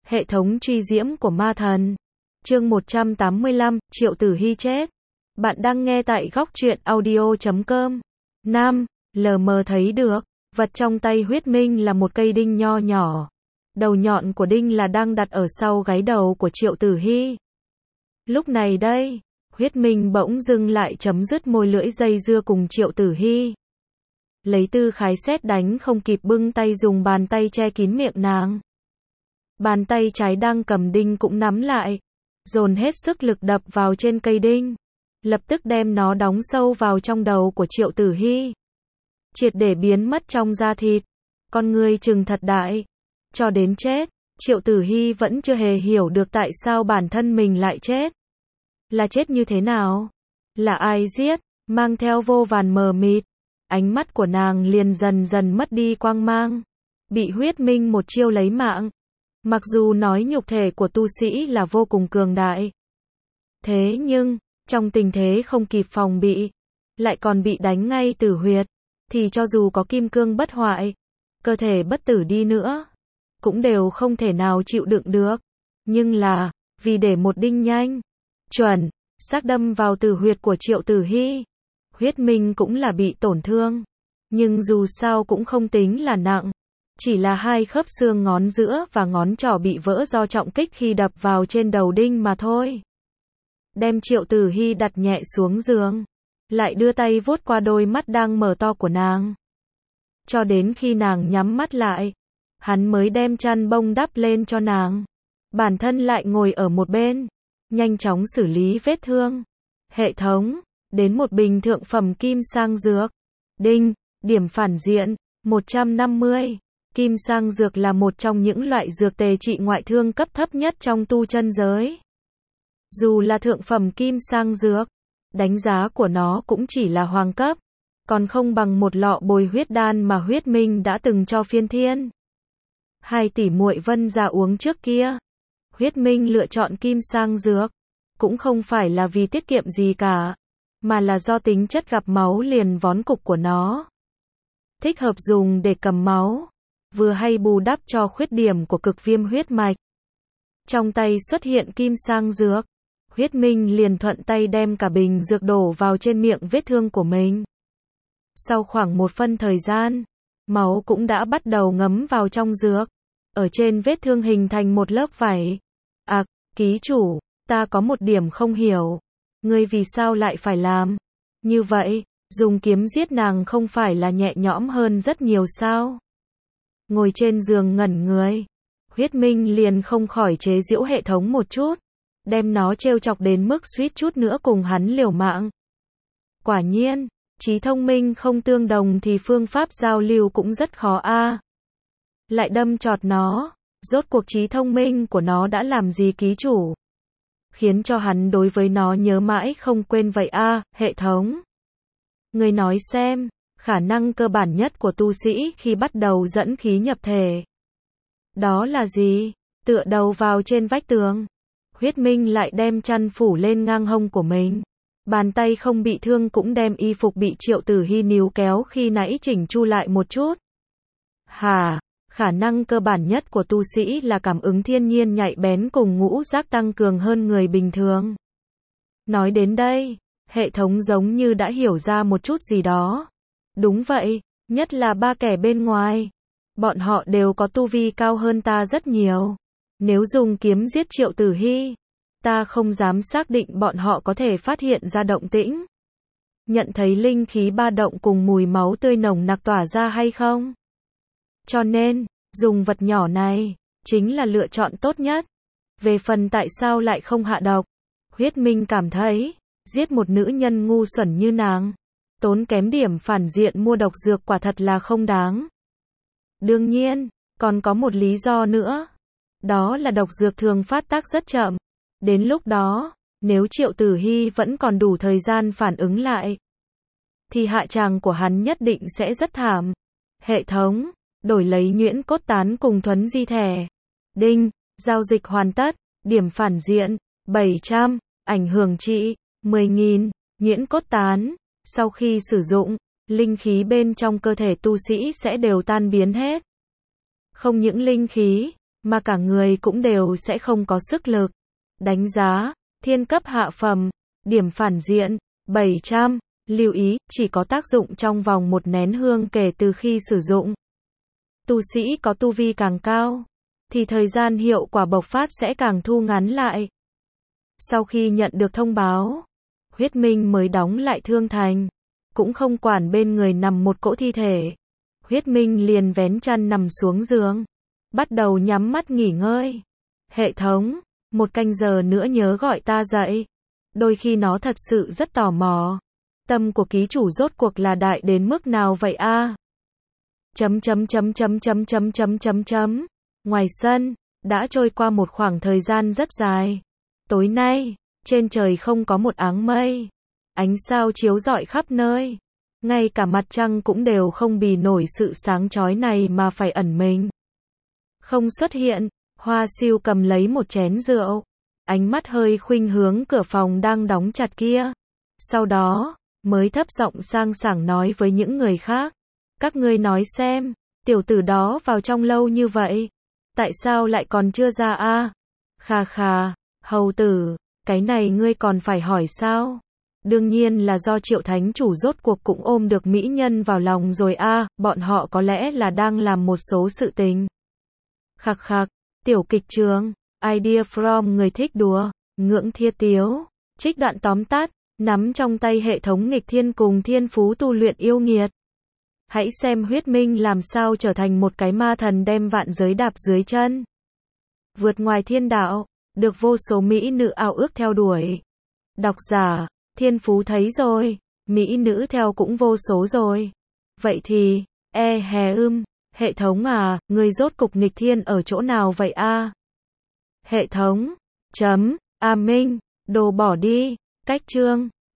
Hệ thống truy diễm của ma thần. Chương 185, Triệu Tử Hy chết. Bạn đang nghe tại góc truyện audio.com. Nam, lờ mờ thấy được, vật trong tay Huyết Minh là một cây đinh nho nhỏ. Đầu nhọn của đinh là đang đặt ở sau gáy đầu của Triệu Tử Hy. Lúc này đây, Huyết Minh bỗng dưng lại chấm dứt môi lưỡi dây dưa cùng Triệu Tử Hy. Lấy tư khái sét đánh không kịp bưng tay dùng bàn tay che kín miệng nàng. Bàn tay trái đang cầm đinh cũng nắm lại, dồn hết sức lực đập vào trên cây đinh, lập tức đem nó đóng sâu vào trong đầu của Triệu Tử Hy, triệt để biến mất trong da thịt. Con người chừng thật đại. Cho đến chết, Triệu Tử Hy vẫn chưa hề hiểu được tại sao bản thân mình lại chết. Là chết như thế nào? Là ai giết? Mang theo vô vàn mờ mịt, ánh mắt của nàng liền dần dần mất đi quang mang. Bị Huyết Minh một chiêu lấy mạng. Mặc dù nói nhục thể của tu sĩ là vô cùng cường đại, thế nhưng, trong tình thế không kịp phòng bị, lại còn bị đánh ngay tử huyệt, thì cho dù có kim cương bất hoại, cơ thể bất tử đi nữa, cũng đều không thể nào chịu đựng được. Nhưng là, vì để một đinh nhanh, chuẩn, xác đâm vào tử huyệt của Triệu Tử Hy, Huyết Minh cũng là bị tổn thương. Nhưng dù sao cũng không tính là nặng. Chỉ là hai khớp xương ngón giữa và ngón trỏ bị vỡ do trọng kích khi đập vào trên đầu đinh mà thôi. Đem Triệu Tử Hy đặt nhẹ xuống giường, lại đưa tay vuốt qua đôi mắt đang mở to của nàng. Cho đến khi nàng nhắm mắt lại, hắn mới đem chăn bông đắp lên cho nàng. Bản thân lại ngồi ở một bên, nhanh chóng xử lý vết thương. Hệ thống, đến một bình thượng phẩm kim sang dược. Đinh, điểm phản diện, 150. Kim sang dược là một trong những loại dược tề trị ngoại thương cấp thấp nhất trong tu chân giới. Dù là thượng phẩm kim sang dược, đánh giá của nó cũng chỉ là hoàng cấp, còn không bằng một lọ bồi huyết đan mà Huyết Minh đã từng cho Phiên Thiên. Hai tỷ muội Vân Gia uống trước kia. Huyết Minh lựa chọn kim sang dược, cũng không phải là vì tiết kiệm gì cả, mà là do tính chất gặp máu liền vón cục của nó. Thích hợp dùng để cầm máu, vừa hay bù đắp cho khuyết điểm của cực viêm huyết mạch. Trong tay xuất hiện kim sang dược, Huyết Minh liền thuận tay đem cả bình dược đổ vào trên miệng vết thương của mình. Sau khoảng một phân thời gian, máu cũng đã bắt đầu ngấm vào trong dược, ở trên vết thương hình thành một lớp vảy. Ký chủ, ta có một điểm không hiểu, ngươi vì sao lại phải làm như vậy? Dùng kiếm giết nàng không phải là nhẹ nhõm hơn rất nhiều sao? Ngồi trên giường ngẩn người, Huyết Minh liền không khỏi chế giễu hệ thống một chút, đem nó trêu chọc đến mức suýt chút nữa cùng hắn liều mạng. Quả nhiên, trí thông minh không tương đồng thì phương pháp giao lưu cũng rất khó a. Lại đâm chọt nó, rốt cuộc trí thông minh của nó đã làm gì ký chủ, khiến cho hắn đối với nó nhớ mãi không quên vậy a, hệ thống. Người nói xem, khả năng cơ bản nhất của tu sĩ khi bắt đầu dẫn khí nhập thể. Đó là gì? Tựa đầu vào trên vách tường. Huyết Minh lại đem chăn phủ lên ngang hông của mình. Bàn tay không bị thương cũng đem y phục bị Triệu Tử Hy níu kéo khi nãy chỉnh chu lại một chút. Khả năng cơ bản nhất của tu sĩ là cảm ứng thiên nhiên nhạy bén cùng ngũ giác tăng cường hơn người bình thường. Nói đến đây, hệ thống giống như đã hiểu ra một chút gì đó. Đúng vậy, nhất là ba kẻ bên ngoài. Bọn họ đều có tu vi cao hơn ta rất nhiều. Nếu dùng kiếm giết Triệu Tử Hy, ta không dám xác định bọn họ có thể phát hiện ra động tĩnh, nhận thấy linh khí ba động cùng mùi máu tươi nồng nặc tỏa ra hay không. Cho nên, dùng vật nhỏ này, chính là lựa chọn tốt nhất. Về phần tại sao lại không hạ độc, Huyết Minh cảm thấy, giết một nữ nhân ngu xuẩn như nàng, tốn kém điểm phản diện mua độc dược quả thật là không đáng. Đương nhiên, còn có một lý do nữa. Đó là độc dược thường phát tác rất chậm. Đến lúc đó, nếu Triệu Tử Hy vẫn còn đủ thời gian phản ứng lại, thì hạ tràng của hắn nhất định sẽ rất thảm. Hệ thống, đổi lấy nhuyễn cốt tán cùng thuấn di thẻ. Đinh, giao dịch hoàn tất, điểm phản diện, 700, ảnh hưởng trị, 10.000, nhuyễn cốt tán. Sau khi sử dụng, linh khí bên trong cơ thể tu sĩ sẽ đều tan biến hết. Không những linh khí, mà cả người cũng đều sẽ không có sức lực. Đánh giá, thiên cấp hạ phẩm, điểm phản diện, 700, lưu ý, chỉ có tác dụng trong vòng 1 nén hương kể từ khi sử dụng. Tu sĩ có tu vi càng cao, thì thời gian hiệu quả bộc phát sẽ càng thu ngắn lại. Sau khi nhận được thông báo, Huyết Minh mới đóng lại thương thành, cũng không quản bên người nằm một cỗ thi thể. Huyết Minh liền vén chăn nằm xuống giường, bắt đầu nhắm mắt nghỉ ngơi. Hệ thống, 1 canh giờ nữa nhớ gọi ta dậy. Đôi khi nó thật sự rất tò mò. Tâm của ký chủ rốt cuộc là đại đến mức nào vậy a? Ngoài sân, đã trôi qua một khoảng thời gian rất dài. Tối nay, trên trời không có một áng mây. Ánh sao chiếu rọi khắp nơi. Ngay cả mặt trăng cũng đều không bì nổi sự sáng chói này mà phải ẩn mình. Không xuất hiện, Hoa Siêu cầm lấy một chén rượu. Ánh mắt hơi khuynh hướng cửa phòng đang đóng chặt kia. Sau đó, mới thấp giọng sang sảng nói với những người khác. Các ngươi nói xem, tiểu tử đó vào trong lâu như vậy. Tại sao lại còn chưa ra a? Khà khà, hầu tử, cái này ngươi còn phải hỏi sao? Đương nhiên là do Triệu Thánh Chủ rốt cuộc cũng ôm được mỹ nhân vào lòng rồi a, bọn họ có lẽ là đang làm một số sự tình. Khạc khạc, tiểu kịch trường, idea from người thích đùa, ngưỡng thia tiếu, trích đoạn tóm tắt, nắm trong tay hệ thống nghịch thiên cùng thiên phú tu luyện yêu nghiệt. Hãy xem Huyết Minh làm sao trở thành một cái ma thần đem vạn giới đạp dưới chân. Vượt ngoài thiên đạo, được vô số mỹ nữ ao ước theo đuổi. Độc giả, thiên phú thấy rồi, mỹ nữ theo cũng vô số rồi. Vậy thì, hệ thống à, người rốt cục nghịch thiên ở chỗ nào vậy a? Hệ thống, A Minh, đồ bỏ đi, cách chương.